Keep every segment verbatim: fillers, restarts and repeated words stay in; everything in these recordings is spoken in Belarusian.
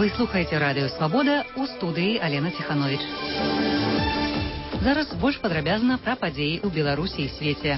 Вы слухаеце радыё Свабода, у студыі Алена Ціхановіч. Зараз больш падрабязна пра падзеі ў Беларусі і свеце.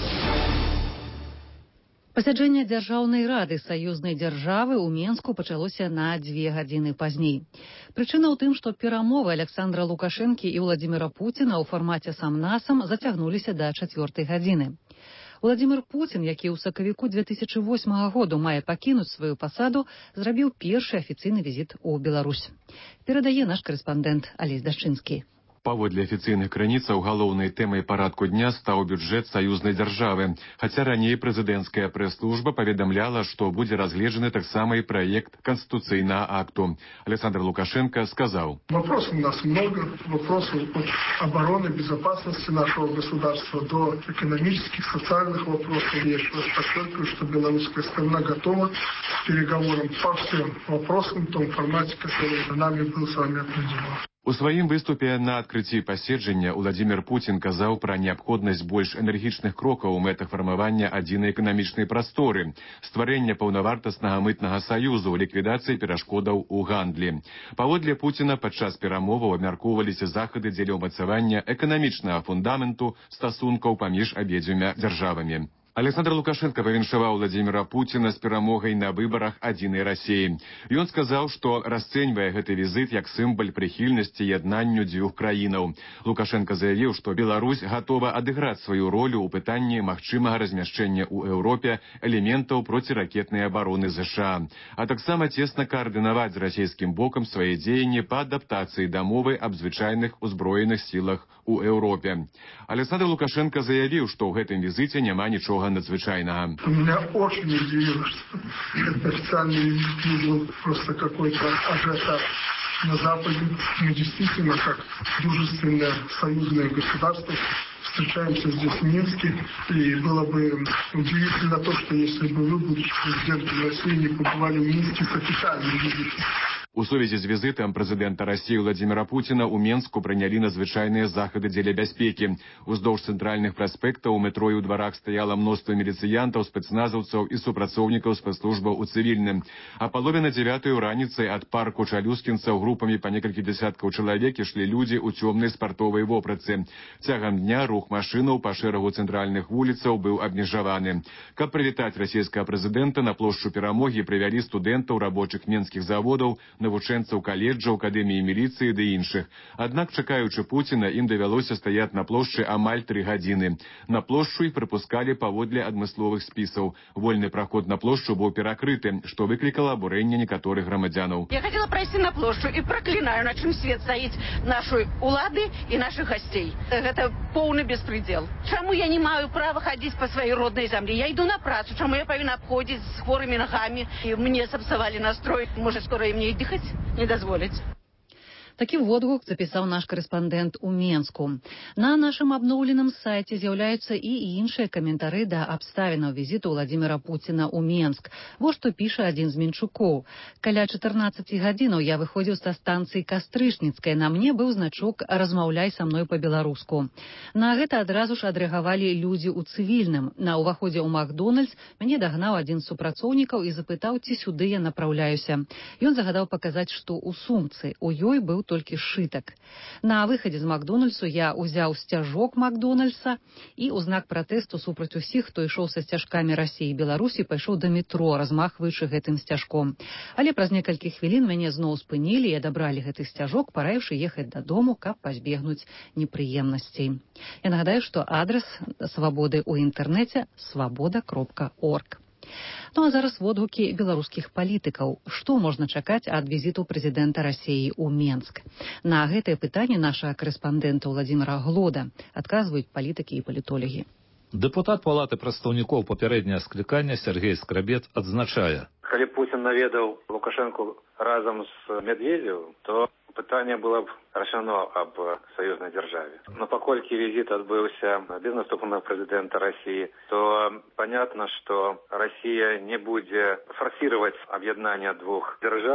Пасяджэнне Дзяржаўнай рады саюзнай дзяржавы ў Менску пачалося на дзве гадзіны пазней. Прычына ў тым, што перамовы Александра Лукашэнкі і Владзіміра Пуціна ў фармаце сам-насам зацягнуліся да чацвёртай гадзіны. Владзімір Пуцін, які ў сакавіку две тысячы восьмага году мае пакінуць сваю пасаду, зрабіў першы афіцыйны візіт у Беларусь. Перадае наш карэспандэнт Алесь Дашчынскі. Паводле афіцыйных крыніцаў галоўнай тэмай парадку дня стаў бюджэт саюзнай дзяржавы. Хаця раней прэзідэнцкая прэс-служба паведамляла, што будзе разгледжаны таксама і праект канстытуцыйнага акту. Александр Лукашенко сказал: Вопросов у нас много. Вопросов от обороны, безопасности нашего государства до экономических, социальных вопросов. Я еще раз подчеркиваю, что белорусская сторона готова к переговорам по всем вопросам в том формате, который нами был с вами определен. У сваім выступе на адкрыцці паседжання Владзімір Пуцін казаў пра неабходнасць больш энергічных крокаў у мэтах фармавання адзінай эканамічнай прасторы, стварэння паўнавартаснага мытнага саюзу, ліквідацыі перашкодаў у гандлі. Паводле Пуціна падчас перамоваў абмяркоўваліся захады дзеля ўмацавання эканамічнага фундаменту стасункаў паміж абедзвюма дзяржавамі. Александр Лукашенко павіншаваў Владзіміра Пуціна з перамогай на выбарах адзінай Расіі. Ён сказаў, што расцэньвае гэты візіт як сімвал прыхільнасці яднанню дзвюх краінаў. Лукашенко заявіў, што Беларусь гатова адыграць сваю ролю ў пытанні магчымага размяшчэння ў Еўропе элементаў проціракетнай абароны ЗША, а таксама цесна каардынаваць з расійскім бокам свае дзеянні па адаптацыі да мовы аб звычайных узброеных сілах у Еўропе. Александр Лукашенко заявіў, што ў гэтым візіце няма нічога надзвычайного. Меня очень удивило, что это официальный визит был просто какой-то ажиотаж на Западе. Мы действительно, как дружественное союзное государство, встречаемся здесь в Минске. И было бы удивительно то, что если бы вы, будучи президентом России, не побывали в Минске с официальным визитом. У сувязі з візітам прэзідэнта Расіі Владзіміра Пуціна ў Менску прынялі надзвычайныя захады дзеля бяспекі. Уздоўж цэнтральных праспектаў у метро і ў дварах стаяла мноства міліцыянтаў, спецназаўцаў і супрацоўнікаў спецслужбаў у цывільным. А палове на дзявятую раніцы ад парку чалюскінцаў групамі па некалькі дзясяткаў чалавек ішлі людзі ў цёмнай спартовай вопратцы. Цягам дня рух машынаў па шэрагу цэнтральных вуліцаў быў абмежаваны. Каб прывітаць расійскага прэзідэнта, на плошчу Перамогі прывялі студэнтаў рабочых менскіх заводаў, навучэнцаў каледжаў, акадэміі міліцыі ды іншых. Аднак, чакаючы Пуціна, ім давялося стаяць на плошчы амаль тры гадзіны. На плошчу іх прыпускалі паводле адмысловых спісаў. Вольны праход на плошчу быў перакрыты, што выклікала абурэнне некаторых грамадзянаў. Я хотела пройти на площадь и проклинаю, на чем свет стоит нашей улады и наших гостей. Это полный беспредел. Чему я не имею права ходить по своей родной земле? Я иду на працу, чему я повинна обходить с хворыми ногами? И мне сапсовали настрой. Может, скоро и мне и дыхать не дазволить. Такі водгук запісаў наш карэспандэнт у Менску. На нашым абноўленым сайце з'яўляюцца і іншыя каментары да абставінаў візіту Владзіміра Пуціна ў Менск. Вось што піша адзін з менчукоў. Каля чатырнаццаці гадзінаў я выходзіў са станцыі Кастрычніцкай. На мне быў значок «Размаўляй са мной па-беларуску». На гэта адразу ж адрэагавалі людзі ў цывільным. На ўваходзе ў Макдональдс мяне дагнаў адзін з супрацоўнікаў і запытаў, ці сюды я напраўляюся. Ён загадаў паказаць, што ў сумцы у ёй быў толькі сшытак. На выхадзе з Макдональдсу я ўзяў сцяжок Макдональдса і ў знак пратэсту супраць усіх, хто ішоў са сцяжкамі Расіі і Беларусі, пайшоў да метро, размахваючы гэтым сцяжком. Але праз некалькі хвілін мяне зноў спынілі і адабралі гэты сцяжок, параіўшы ехаць дадому, каб пазбегнуць непрыемнасцей. Я нагадаю, што адрас свабоды ў інтэрнэце свабода кропка орг. Ну а зараз водгукі беларускіх палітыкаў. Што можна чакаць ад візіту прэзідэнта Расіі ў Менск? На гэтае пытанне нашага карэспандэнта Владзіміра Глода адказваюць палітыкі і палітолагі. Дэпутат палаты прадстаўнікоў папярэдняга склікання Сергей Скрабет адзначае: Калі Пуцін наведаў Лукашэнку разам з Медведзевым, то пытанне было б рашано аб саюзнай дзяржаве. Но паколькі візіт адбыўся без наступнага прэзідэнта Расіі, то понятно, што Расія не будзе форсировать аб'яднання двух дзяржаў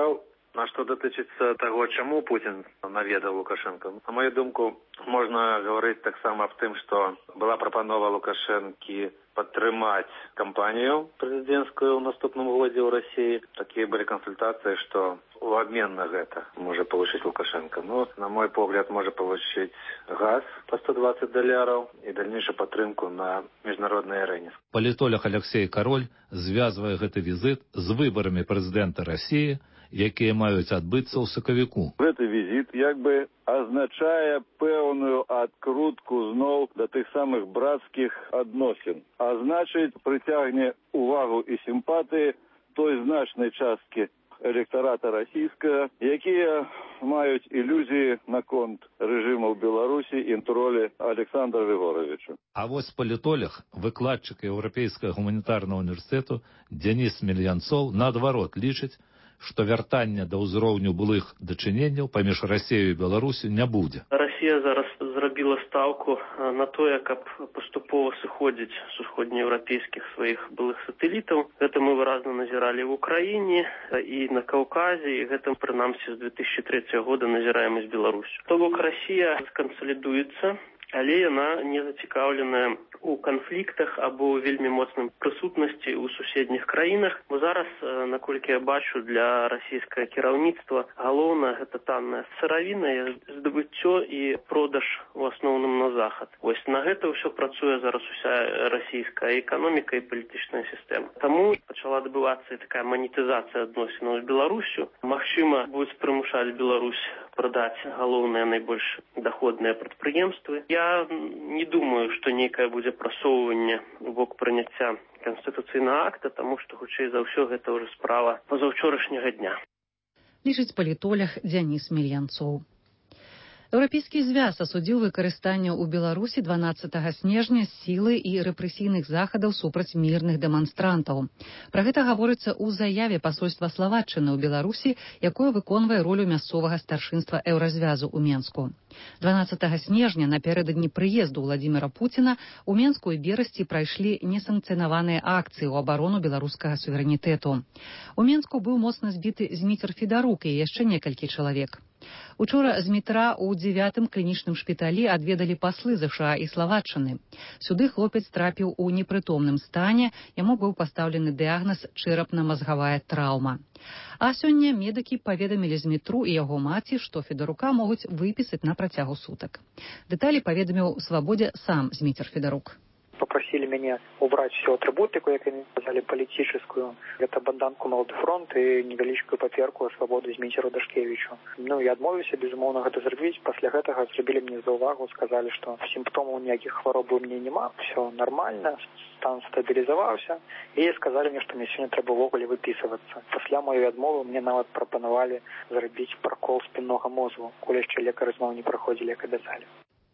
А што датычыцца таго, чаму Путін наведаў Лукашенко? На мою думку, можна гаварыць таксама аб тым, што была прапанова Лукашэнкі падтрымаць кампанію прэзідэнцкую ў наступным годзе ў Расіі. Такія былі кансультацыі, што у абмен на гэта можа получыць Лукашенко. Ну, на мой погляд, можа получыць газ по сто двадцать даляраў і дальнейшую падтрымку на міжнароднай арэне. Палітолог Алексей Кароль звязвае гэты візіт з выбарамі прэзідэнта Расіі, якія маюць адбыцца ў сакавіку. Гэты візіт як бы азначае пэўную адкрутку зноў да тых самых брацкіх адносін. А значыць, прыцягне увагу і сімпатыі той значнай часткі электарата расійскага, якія маюць ілюзіі наконт рэжыму ў Беларусі і інтролі Александра Григоровича. А вось палітолог, выкладчык Еўрапейскага гуманітарнага універсітэту Дзяніс Мельянцоў наадварот лічыць, што вяртання да ўзроўню былых дачыненняў паміж Расіяй і Беларусю не будзе. Расія зараз зрабіла стаўку на тое, каб паступова сыходзіць з усходнееўрапейскіх сваіх былых сатэлітаў. Гэта мы выразна назіралі ў Украіне і на Каўказе, і гэтым прынамсі з две тысячи трэцяга года назіраем і з Беларусю. То бок Расія скансалідуецца, але яна не зацікаўленая у канфліктах або ў вельмі моцным прысутнасці ў суседніх краінах. Бо зараз, наколькі я бачу, для расійскага кіраўніцтва галоўнае гэта танная сыравіна, здабыццё і продаж у асноўным на захад. Вось на гэта ўсё працуе зараз уся расійская эканоміка і палітычная сістэма. Таму пачала адбывацца такая манетызацыя адносінаў з Беларусю. Магчыма, будуць прымушаць Беларусь прадаць галоўныя найбольш даходныя прадпрыемствы. Я не думаю, што нейкае будзе прасоўванне у бок прыняцця канстытуцыйнага акта, таму што, хутчэй за ўсё, гэта ўжо справа пазаўчорашняга дня. Лічыць палітолог Дзяніс Мельянцоў. Еўрапейскі звяз асудзіў выкарыстанне ў Беларусі дванаццатага снежня сілы і рэпрэсійных захадаў супраць мірных дэманстрантаў. Пра гэта гаворыцца ў заяве пасольства Славаччыны ў Беларусі, якое выконвае ролю мясцовага старшынства Еўразвязу ў Менску. дванаццатага снежня напярэдадні прыезду Владзіміра Пуціна у Менску і Берасці прайшлі несанкцыянаваныя акцыі ў абарону беларускага суверэнітэту. У Менску быў моцна збіты Зміцер Федарук і яшчэ некалькі чалавек. Учора з метра ў дзевятым клінічным шпіталі адведалі паслы ЗША і Славаччыны. Сюды хлопец трапіў у непрытомным стане, яму быў пастаўлены дыягназ чэрапна-мазгавая траўма. А сёння медыкі паведамілі з метру і яго маці, што Федарука могуць выпісаць на працягу сутак. Дэталі паведаміў Свабодзе сам Зміцер Федарук. Попросили меня убрать всю атрибутику, как они сказали, политическую. Это банданку «Молодой фронт» и невеличкую паперку «Свободу» Зміцеру Дашкевичу. Ну, я адмовіўся, безумоўна, гэта зрабіць. Пасля гэтага зрабілі мне заўвагу, сказали, што сімптомаў ніякіх хвароб у мяне няма, все нормально, стан стабілізаваўся. І сказали мне, што мне сёння трэба ўвогуле выпісывацца. Пасля маёй адмовы мне нават прапанавалі зрабіць пракол спіннога мозгу, коли яшчэ лекары зноў не праходзілі, як абяцалі.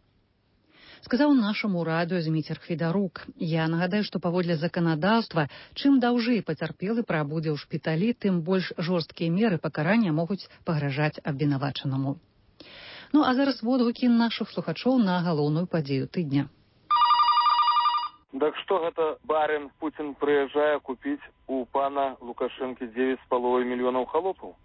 Сказаў нашаму радыё Зміцер Федарук. Я нагадаю, што паводле заканадаўства, чым даўжэй пацярпелы прабудзе ў шпіталі, тым больш жорсткія меры пакарання могуць пагражаць абвінавачанаму. Ну а зараз водгукі нашых слухачоў на галоўную падзею тыдня. Так што гэта барин Путін прыязджае купіць у пана Лукашэнкі девять з паловай мільёнаў халопаў?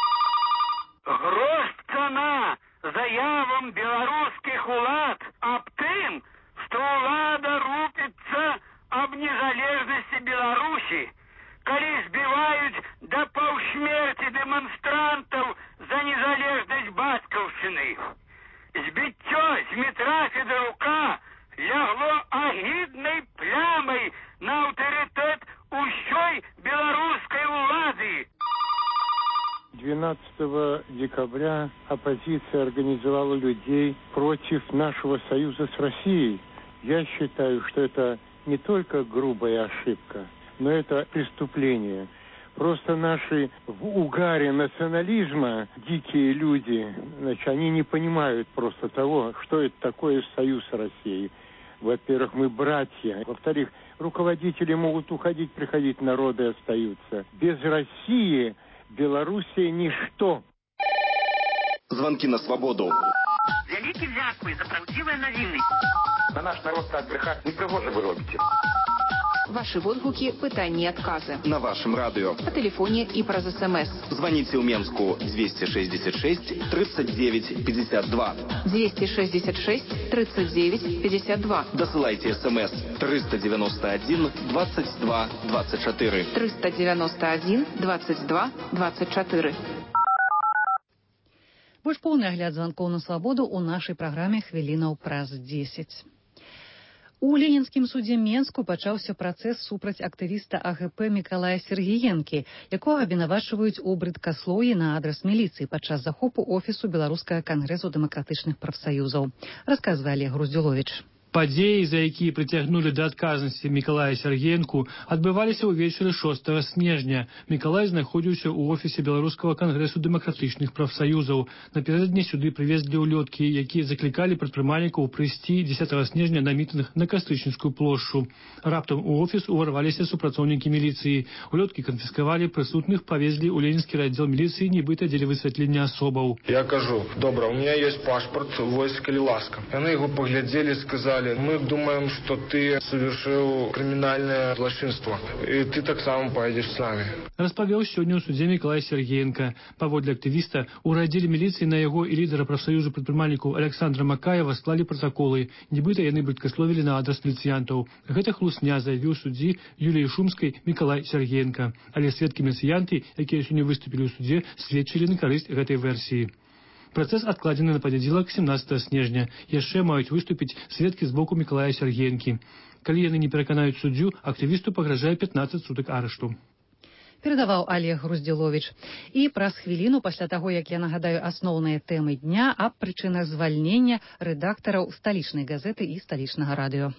Грош цана заявам беларускіх улад аб тым, што ўлада рупіцца аб незалежнасці Беларусі, калі збіваюць да паўсмерці дэманстрантаў за незалежнасць бацькаўшчыны. Збіццё Змітра Федарука лягло агіднай плямай на аўтарытэт усёй беларускай улады. двенадцатого декабря оппозиция организовала людей против нашего союза с Россией. Я считаю, что это не только грубая ошибка, но это преступление. Просто наши в угаре национализма дикие люди, значит, они не понимают просто того, что это такое союз с Россией. Во-первых, мы братья. Во-вторых, руководители могут уходить, приходить, народы остаются. Без России Белоруссия ничто. Звонки на свободу. Вялікі дзякуй за правдзівыя навіны. На наш народ так брехать не пригоже вы робите. Ваши водгуки, пытания и отказы. На вашем радио. По телефоне и про СМС. Звоните в Менску двести шестьдесят шесть тридцать девять пятьдесят два. двести шестьдесят шесть тридцать девять пятьдесят два. Досылайте СМС триста девяносто один двадцать два двадцать четыре. триста девяносто один двадцать два двадцать четыре. Больш поўны агляд званкоў на свабоду ў нашай праграме «Хвілінаў праз дзесяць». У Ленінскім судзе Менску пачаўся працэс супраць актывіста АГП Мікалая Сергіенкі, якога абвінавачваюць у брыдкаслоўі на адрас міліцыі падчас захопу офісу Беларускага кангрэсу дэмакратычных прафсаюзаў. Расказвае Олег Груздзюловіч. Падзеі, за якія прыцягнулі да адказнасці Мікалая Сергіенку, адбываліся ўвечары шостага снежня. Мікалай знаходзіўся ў офісе Беларускага кангрэсу дэмакратычных прафсаюзаў. Напярэдадні сюды прывезлі ўлёткі, якія заклікалі прадпрымальнікаў прыйсці дзесятага снежня на мітынг на Кастрычніцкую плошчу. Раптам у офіс уварваліся супрацоўнікі міліцыі. Улёткі канфіскавалі, прысутных павезлі ў ленінскі раздзел міліцыі, нібыта дзеля высвятлення асобаў. Я кажу: добра, у меня есть пашпорт, вось, калі ласка. Яны яго паглядзелі, сказали: мы думаем, что ты совершил криминальное злочинство, и ты так само поедешь с нами. Распавёў сёння ў судзе Мікалай Сергіенка. Паводле актывіста, у раддзеле міліцыі на яго і лідара прафсаюзу прадпрымальнікаў Александра Макаева склалі пратаколы. Нібыта яны брыдкасловілі на адрас міліцыянтаў. Гэта хлусня, заявіў суддзі Юліі Шумскай Мікалай Сергіенка. Але сведкі-міліцыянты, якія сёння выступілі ў судзе, сведчылі на карысць гэтай версіі. Працэс адкладзены на панядзелак семнадцатага снежня. Яшчэ маюць выступіць сведкі з боку Мікалая Сергіенкі. Калі яны не пераканаюць суддзю, актывісту пагражае пятнаццаць сутак арышту. Перадаваў Олег Груздзюловіч. І праз хвіліну пасля таго, як я нагадаю асноўныя тэмы дня аб прычынах звальнення рэдактараў сталічнай газеты і сталічнага радыё.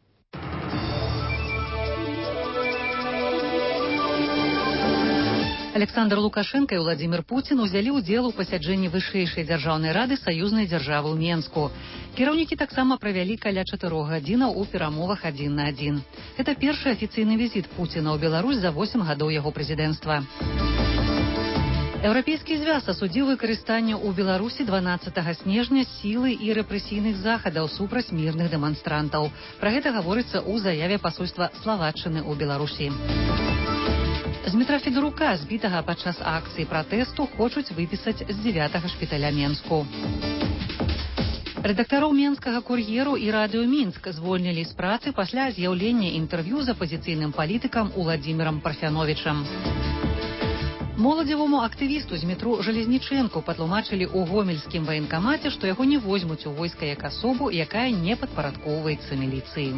Александр Лукашенко і Владимир Путин узялі ўдзел у пасяджэнні вышэйшай дзяржаўнай рады саюзнай дзяржавы ў Менску. Кіраўнікі таксама правялі каля чатырох гадзінаў у перамовах адзін на адзін. Гэта першы афіцыйны візіт Пуціна ў Беларусь за восем гадоў яго прэзідэнцтва. Еўрапейскі звяз асудзіў выкарыстанне ў Беларусі дванаццатага снежня сілы і рэпрэсійных захадаў супраць мірных дэманстрантаў. Пра гэта гаворыцца ў заяве пасольства Славаччыны ў Беларусі. З метра Федорука, збітага падчас акцыі пратэсту, хочуць выпісаць з дзевятага шпіталя Менску. Рэдактароў менскага кур'еру і радыё Мінск звольнілі з працы пасля з'яўлення інтэрв'ю з апазіцыйным палітыкам Уладзімірам Парфяновічам. Моладзевому актывісту з метро Жалезнічэнку патлумачылі ў гомельскім ваенкамаце, што яго не возьмуць у войска як асобу, якая не падпарадкоўваецца міліцыі.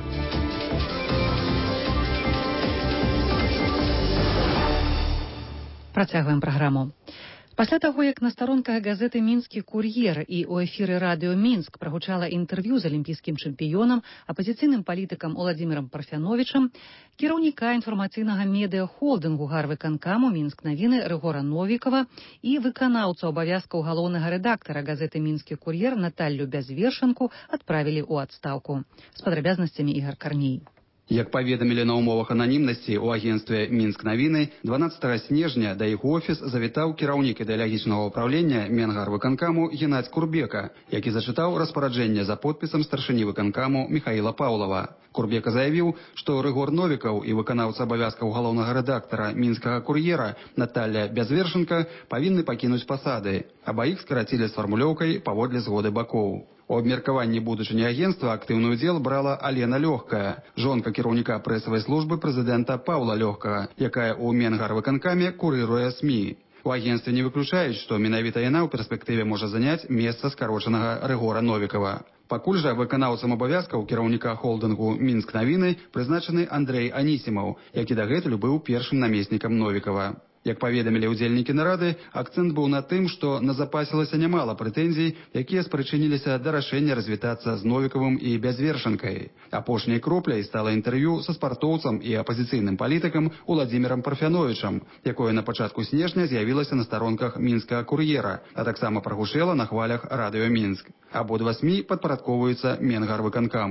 Працягваем праграму. Пасля таго, як на старонках газеты «Мінскі кур'ер» і ў эфіры радыё Мінск прагучала інтэрв'ю з алімпійскім чэмпіёнам, апазіцыйным палітыкам Уладзімірам Парфяновічам, кіраўніка інфармацыйнага медыа-холдынгу гарвыканкаму «Мінск навіны» Рыгора Новікава і выканаўцу абавязкаў галоўнага рэдактара газеты «Мінскі кур'ер» Наталлю Бязвершанку адправілі ў адстаўку. З падрабязнасцямі Ігар Карней. Як паведамілі на ўмовах ананімнасці ў агенцтве «Мінск навіны», дванаццатага снежня да іх у офіс завітаў кіраўнік ідэалагічнага ўпраўлення Менгарвыканкаму Геннадзь Курбека, які зачытаў распараджэнне за подпісам старшыні выканкаму Міхаіла Паўлава. Курбека заявіў, што Рыгор Новікаў і выканаўца абавязкаў галоўнага рэдактара «Мінскага кур'ера» Наталля Бязвершанка павінны пакінуць пасады. Абаіх скарацілі з фармулёўкай паводле згоды бакоў. У абмеркаванні будучыні агенцтва актыўны ўдзел брала Алена Лёгкая, жонка кіраўніка прэсавай службы прэзідэнта Паўла Лёгкага, якая ў Менгарвыканкаме курыруе СМІ. У агенцтве не выключаюць, што менавіта яна ў перспектыве можа заняць месца скарочанага Рыгора Новікава. Пакуль жа выканаўцам абавязкаў кіраўніка холдынгу «Мінск навіны» прызначаны Андрэй Анісімаў, які дагэтуль быў першым намеснікам Новікава. Як паведамілі ўдзельнікі нарады, акцэнт быў на тым, што назапасілася нямала прэтэнзій, якія спрычыніліся да рашэння развітацца з Новікавым і Бязвершанкай. Апошняй кропляй стала інтэрв'ю са спартоўцам і апазіцыйным палітыкам Уладзімірам Парфяновічам, якое на пачатку снежня з'явілася на старонках «Мінскага кур'ера», а таксама прагучэла на хвалях радыё Мінск. Абодва СМІ падпарадкоўваюцца Менгарвыканкаму.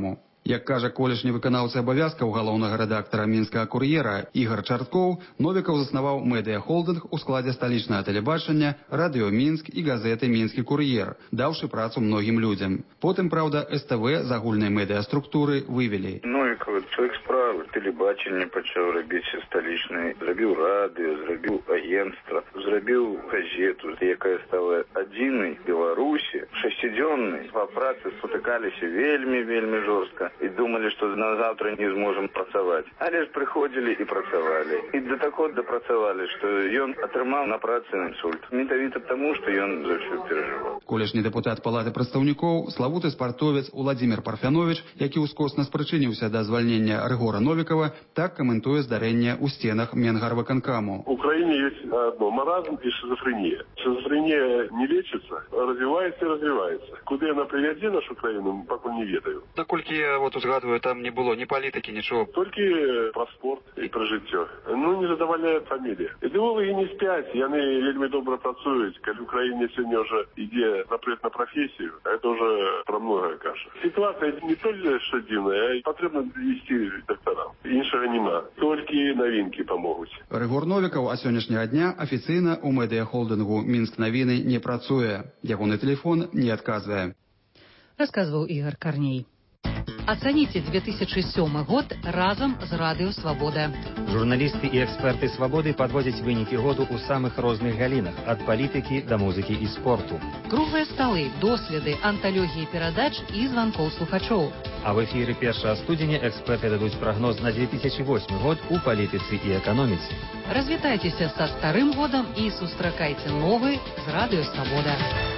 Як кажа колішні выканаўцы абавязкаў галоўнага рэдактара мінскага кур'ера Ігар Чарткоў, Новікаў заснаваў медыа-холдынг у складзе сталічнага тэлебачання, радыё Мінск і газеты «Мінскі кур'ер», даўшы працу многім людзям. Потым, праўда, эс тэ вэ з агульнай медыа-структуры вывелі. Новікаў, чалавек справы, тэлебачанне пачаў рабіць сталічнай, зрабіў радыё, зрабіў агенцтва, зрабіў газету, якая стала адзінай Беларусі, шасцідзённай. Па працы спатыкаліся вельмі-вельмі жорстка. І думалі, што на завтра не зможам працаваць. Але ж прыходзілі і працавалі. І да таго дапрацавалі, што ён атрымаў на працы інсульт. Менавіта таму, што ён за ўсё перажываў. Колішні дэпутат Палаты прадстаўнікоў, славуты спартовец Уладзімір Парфяновіч, які ўскосна спрычыніўся да звальнення Рыгора Новікава, так каментуе здарэнне ў стенах Менгарвыканкаму. У краіне ёсць одно – маразм і шизофрения. Шизофрения не лечится, развивается и развивается. Куды она привядзе нашу краіну, пакуль не ведаю. Наколькі я вот узгадываю, там не было ні палітыкі, нічого. Толькі пра спорт і пра жыццё. Ну, не задавальняе фамілія. Ідэолагі не спяць, яны вельмі добра працуюць. Калі ў краіне сёння ўжо ідзе запрет на прафесію, это уже пра многае кажа. Сітуацыя не толькі што дзіўная, а патрэбна весці дактарам. Іншага няма. Толькі навінкі памогуць. Рыгор Новікаў а сённяшняга дня афіцыйна ў медыа-холдынгу «Мінск навіны» не працуе. Ягоны тэлефон не адказвае. Расказваў Ігар Карней. Оцените две тысячи сёмы год разом з Радыё Свабода. Журналісты і эксперты «Свабоды» падводзяць вынікі году ў самых розных галінах, ад палітыкі да музыкі і спорту. Круглыя сталы, доследы, анталогіі перадач і званкоў слухачоў. А в эфіры першага студзеня эксперты дадуць прагноз на две тысячи восьмы год у палітыцы і эканоміцы. Развітайцеся са старым годам і сустракайце новы з Радыё Свабода.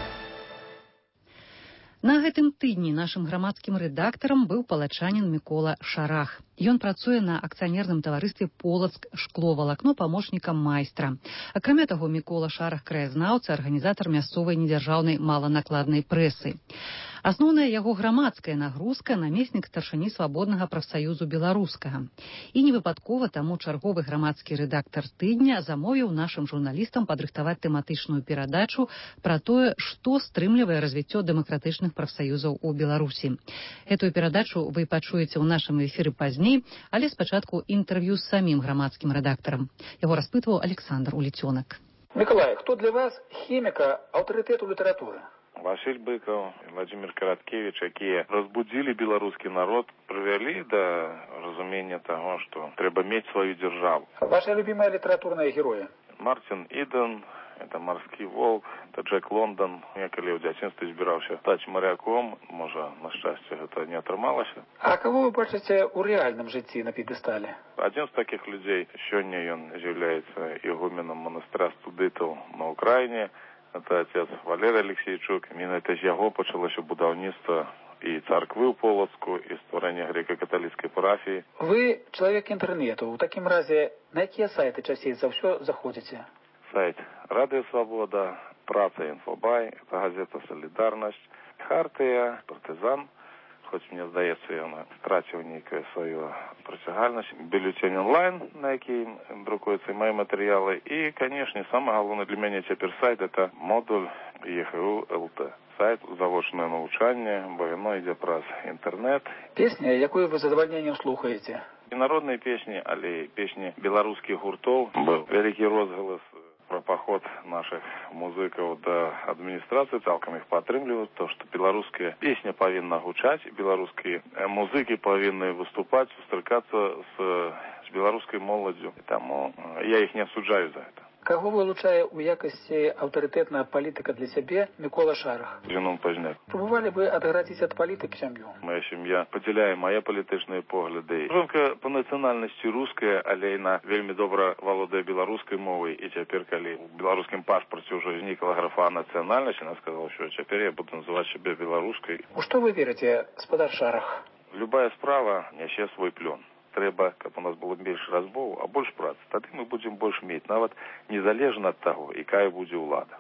На гэтым тыдні нашым грамадскім рэдактарам быў палачанін Мікола Шарах. Ён працуе на акцыянерным таварыстве «Полацк шкловалакно» памочнікам майстра. Акрамя таго, Мікола Шарах краязнаўца, арганізатар мясцовай недзяржаўнай маланакладнай прэсы. Асноўная яго грамадская нагрузка – намеснік старшыні свабоднага прафсаюзу беларускага. І невыпадкова таму чарговы грамадскі рэдактар тыдня замовіў нашым журналістам падрыхтаваць тэматычную перадачу пра тое, што стрымлівае развіццё дэмакратычных прафсаюзаў у Беларусі. Гэтую перадачу вы пачуеце ў нашым эфіры пазней, але спачатку інтэрв'ю з самім грамадскім рэдактарам. Яго распытваў Александр Уліцёнак. Миколай, хто для вас хіміка аўтарытэту літаратуры? Василь Быков и Владимир Караткевич, якія разбудзілі беларускі народ, прывялі да разумення таго, што трэба мець сваю дзяржаву. Ваша любимая літаратурная героя? Мартин Иден, это «Морский волк», это Джек Лондон. Я калі ў дзяцінстве збіраўся стаць моряком, можа, на шчасце, гэта не атрымалася. А кого вы бачыце ў рэальным жыцці на п'едэстале? Адзін з такіх людзей сёння ён з'яўляецца ігуменам манастыра студытаў на Украіне. Это отец Валерий Алексейчук. Менавіта з яго пачалося будаўніцтва і царквы ў Полацку, і стварэнне грэка-каталіцкай парафіі. Вы чалавек інтэрнету. У такім разе, на якія сайты часцей за ўсё заходзіце? Сайт Радыё Свабода, Праца Інфобай, это газета «Солідарнасць», Хартыя, Партызан. Хоць мне здаецца, ён страціў нейкую сваю працягальнасць. Бюллетень онлайн, на які друкуюцца і мае матэрыялы. І, канешне, самае галоўнае для мяне цяпер сайт – это модуль е ха у эл тэ. Сайт «Завочнае навучанне», бо яно ідзе праз інтэрнэт. Песня, якую вы з задавальненнем слухаеце? І народныя песні, але песні беларускіх гуртоў. Быў вялікі розгалас про поход наших музыкаў да адміністрацыі, цалкам іх падтрымліваюць, то, што беларуская песня павінна гучаць, беларускія музыкі павінны выступаць, сустракацца з, з беларускай моладдзю. Таму я іх не асуджаю за гэта. Каго вылучае ў якасці аўтарытэтнага палітыка для сябе Мікола Шарах? Зенон Пазняк. Пробувалі бы адгараціць ад палітык сям'ю? Моя сям'я падзяляе мае палітычныя погляды. Жонка па нацыянальнасці руская, але яна вельмі добра валодае беларускай мовай. І цяпер, калі ў беларускім пашпарце ўжо знікла графа нацыянальнасць, яна сказала, што цяпер я буду называць сябе беларускай. У што вы верыце, гаспадар Шарах? Любая справа нясе свой плён. Трэба, каб у нас было менш разбоў, а больш працы. Тады мы будзем больш мець, нават незалежна ад таго, якая будзе ўлада.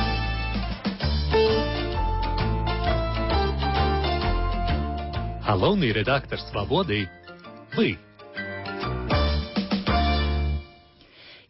Галоўны рэдактар «Свабоды» – вы. І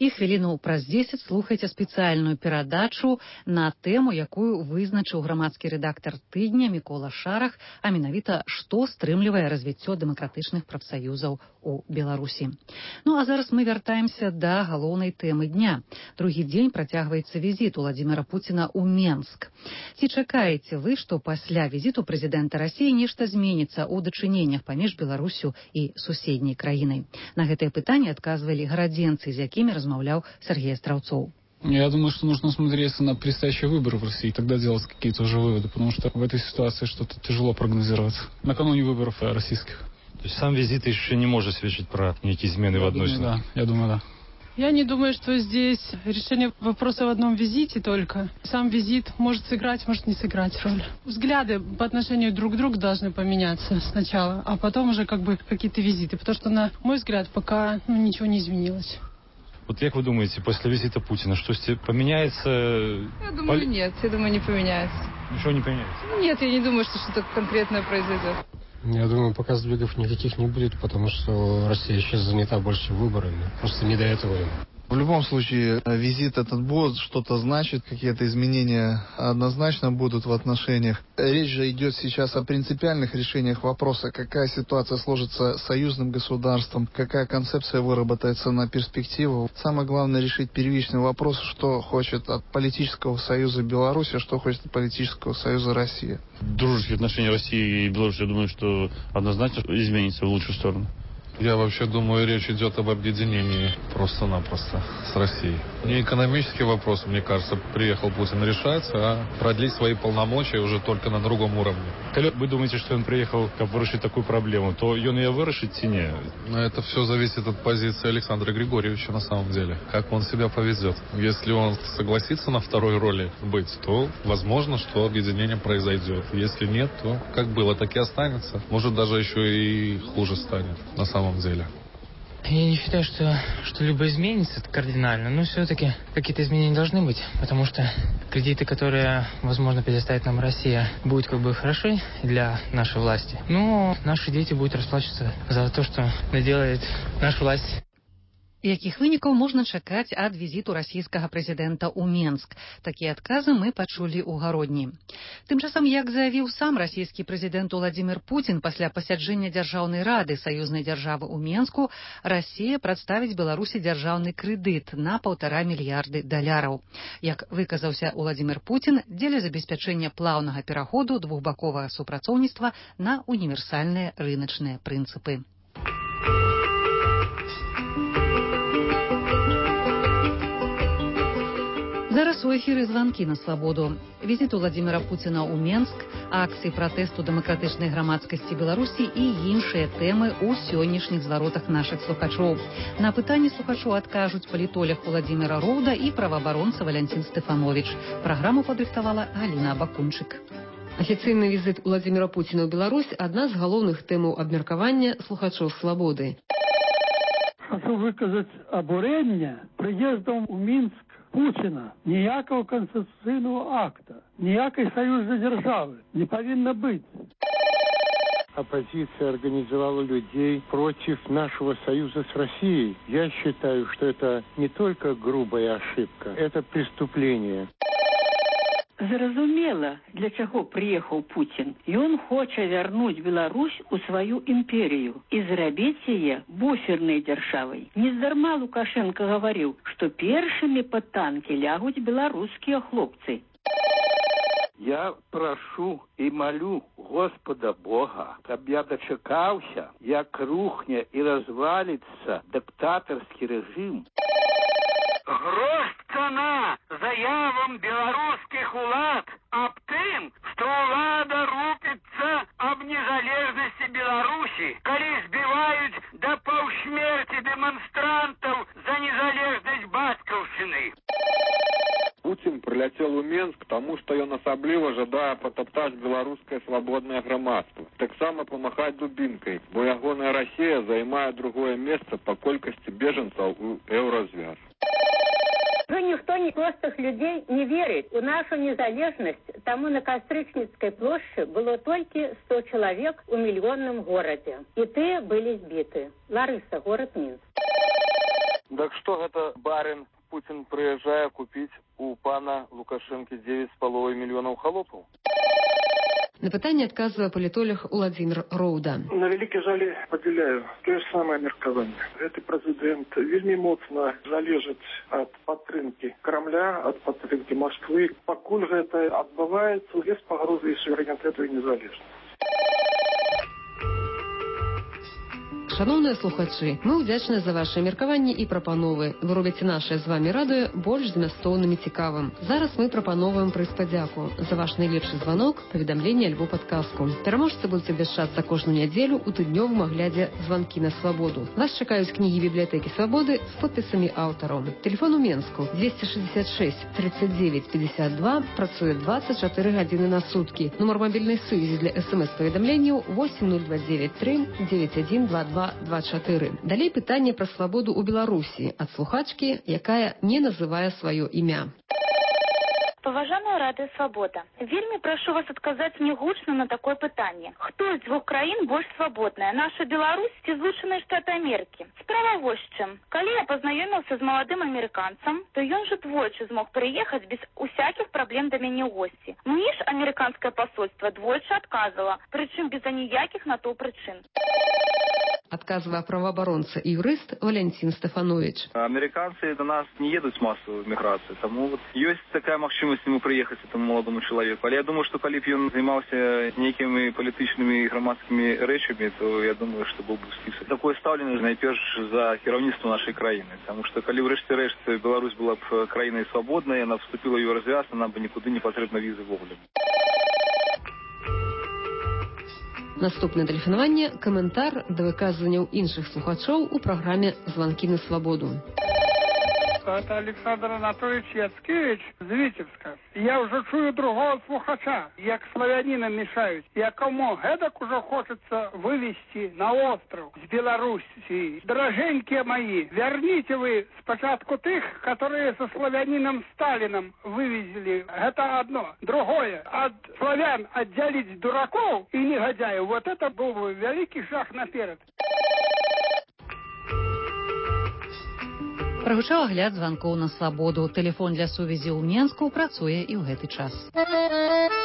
І хвіліну праз дзесяць слухайце спецыяльную перадачу на тэму, якую вызначыў грамадскі рэдактар тыдня Мікола Шарах, а менавіта што стрымлівае развіццё дэмакратычных прафсаюзаў у Беларусі. Ну а зараз мы вяртаемся да галоўнай тэмы дня. Другі дзень працягваецца візіт Уладзіміра Пуціна ў Менск. Ці чакаеце вы, што пасля візіту прэзідэнта Расіі нешта зменіцца ў дачыненнях паміж Беларусю і суседняй краінай? На гэтае пытанне адказвалі гарадзенцы, з якімі размаўляў Сергей Островцов. Я думаю, что нужно смотреться на предстоящие выборы в России, тогда делать какие-то уже выводы, потому что в этой ситуации что-то тяжело прогнозировать. Накануне выборов российских. То есть сам визит еще не может свидетельствовать про некие измены я в одной думаю, да, я думаю, да. Я не думаю, что здесь решение вопроса в одном визите только. Сам визит может сыграть, может не сыграть роль. Взгляды по отношению друг к другу должны поменяться сначала, а потом уже как бы какие-то визиты. Потому что, на мой взгляд, пока ну, ничего не изменилось. Вот как вы думаете, после визита Путина, что поменяется? Я думаю, нет. Я думаю, не поменяется. Ничего не поменяется? Нет, я не думаю, что что-то конкретное произойдет. Я думаю, пока сдвигов никаких не будет, потому что Россия сейчас занята больше выборами. Просто не до этого им. В любом случае, визит этот будет, что-то значит, какие-то изменения однозначно будут в отношениях. Речь же идет сейчас о принципиальных решениях вопроса, какая ситуация сложится с союзным государством, какая концепция выработается на перспективу. Самое главное решить первичный вопрос, что хочет от политического союза Беларусь, а что хочет от политического союза Россия. Дружеские отношения России и Беларуси, я думаю, что однозначно изменится в лучшую сторону. Я вообще думаю, речь идет об объединении просто-напросто с Россией. Не экономический вопрос, мне кажется, приехал Путин решать, а продлить свои полномочия уже только на другом уровне. Когда вы думаете, что он приехал, как вырашить такую проблему, то он ее вырашит, ці не? Это все зависит от позиции Александра Григорьевича на самом деле. Как он себя поведет. Если он согласится на второй роли быть, то возможно, что объединение произойдет. Если нет, то как было, так и останется. Может, даже еще и хуже станет на самом деле. Я не считаю, что что-либо изменится кардинально, но все-таки какие-то изменения должны быть, потому что кредиты, которые, возможно, предоставит нам Россия, будут как бы хороши для нашей власти. Но наши дети будут расплачиваться за то, что наделает наша власть. Якіх вынікаў можна чакаць ад візіту расійскага прэзідэнта ў Менск? Такія адказы мы пачулі ў гародні. Тым часам, як заявіў сам расійскі прэзідэнт Уладзімір Пуцін пасля пасяджэння дзяржаўнай рады саюзнай дзяржавы ў Менску, Расія прадставіць Беларусі дзяржаўны крэдыт на паўтара мільярды даляраў. Як выказаўся Уладзімір Пуцін, дзеля забеспячэння плаўнага пераходу двухбаковага супрацоўніцтва на універсальныя рыначныя прынцыпы. Зараз у эфіры званкі на свабоду. Візіт Уладзіміра Пуціна ў Менск, акцыі пратэсту дэмакратычнай грамадскасці Беларусі і іншыя тэмы ў сённяшніх зваротах нашых слухачоў. На пытанні слухачоў адкажуць палітолог Владзіміра Роўда і праваабаронца Валянцін Стэфановіч. Праграму падрыхтавала Галіна Бакунчык. Афіцыйны візіт Уладзіміра Пуціна ў Беларусь – адна з галоўных тэмаў абмеркавання слухачоў свабоды. Хочу выказаць абурэнне прыездам у Мінск Путина. Ніякого конституційного акта, ніякой союзной державы не повинно быть. Оппозиция организовала людей против нашего союза с Россией. Я считаю, что это не только грубая ошибка, это преступление. Зразумела, для чаго прыехаў Путін. Ён хоча вярнуць Беларусь у сваю імперію і зрабіць яе буфернай дзяржавай. Нездарма Лукашенко гаварыў, што першымі пад танкі лягуць беларускія хлопцы. Я прошу и молю Господа Бога, каб я дочакаўся, як рухне и развалится диктаторский режим. Грош цана заявам беларускіх улад аб тым, што ўлада рупіцца аб незалежнасці Беларусі, калі збіваюць да паўсмерці дэманстрантаў за незалежнасць бацькаўшчыны. Путин прилетел в Минск, потому что он особливо жадае потоптать белорусское свободное громадство. Так само помахать дубинкой, бо ягоная Россия займае другое место по колькости беженцев у Еврозвяз. Ну, никто не простых людей не верит. У нашу незалежность тому на Кастрычницкой площади было только сто человек у миллионном городе. И те были сбиты. Лариса, город Минск. Так что это барин Путин, приезжая, купить у пана Лукашенко девять с половиной миллионов холопов? На пытанне адказвае палітолог Уладзімір Роўда. На вялікі жаль падзяляю тое ж самае меркаванне. Гэты прэзідэнт вельмі моцна залежыць ад падтрымкі Крамля, ад падтрымкі Масквы. Пакуль гэта адбываецца, ёсць пагрозы суверэнітэту і незалежнасці. Шановныя слухачы, мы ўдзячныя за ваши меркаванні і прапановы. Вы робіце наше з вами радыё больш змястоўным і цікавым. Зараз мы прапановваем прыз падзяку за ваш найлепшы званок, паведамленне альбо падказку. Пераможцы будуць абвяшчацца кожную нядзелю ў тыднёвым аглядзе «Званкі на свабоду». Вас чакаюць кнігі бібліятэкі свабоды з подпісамі аўтараў. Тэлефон у Менску двести шестьдесят шесть тридцать девять пятьдесят два, працуе двадцать четыре гадзіны на суткі. Нумар мабільнай сувязі для эс-эм-эс-паведамленняў восемь ноль два девять три девять один два два два чатыры. Далей пытанне пра свабоду ў Беларусі ад слухачкі, якая не называе сваё імя. Паважаная радыё «Свабода», вельмі прашу вас адказаць мне гучна на такое пытанне. Хто з двух краін больш свабодная, наша Беларусь ці Злучаныя Штаты Амерыкі? Справа вось чым. Калі я пазнаёміўся з маладым амерыканцам, то ён жа двойчы змог прыехаць без усякіх праблем да мяне ў госці. Мне ж амерыканскае пасольства двойчы адказала, прычым без аніякіх на то прычын. Адказвае праваабаронца і юрыст Валентин Стефанович. Американцы до нас не едут в массовую миграцию, тому вот есть такая махчимость ему приехать, этому молодому человеку. Але я думаю, что коли б он занимался некими політичными и громадскими речами, то я думаю, что был бы успішний. Такое ставлення найперш за керівництво нашей країни. Тому що коли врешті-решт Беларусь була б країною свободною, вона вступила в Єврозв'яз, нам би нікуди не потрібна віза в огляд. Наступне тэлефанаванне, каментар да выказванняў іншых слухачоў у праграме «Званкі на свабоду». Это Александр Анатольевич Яцкевич з Витебска. Я уже чую другого слухача, як славянинам мешают. Якому эдак уже хочется вывести на остров с Белоруссии. Дороженькие мои, верните вы спочатку тех, которые со славянином Сталином вывезли. Это одно. Другое. От славян отделить дураков и негодяев. Вот это был бы великий шаг наперед. Прагучаў агляд званкоў на свабоду. Тэлефон для сувязі ў Менску працуе і ў гэты час.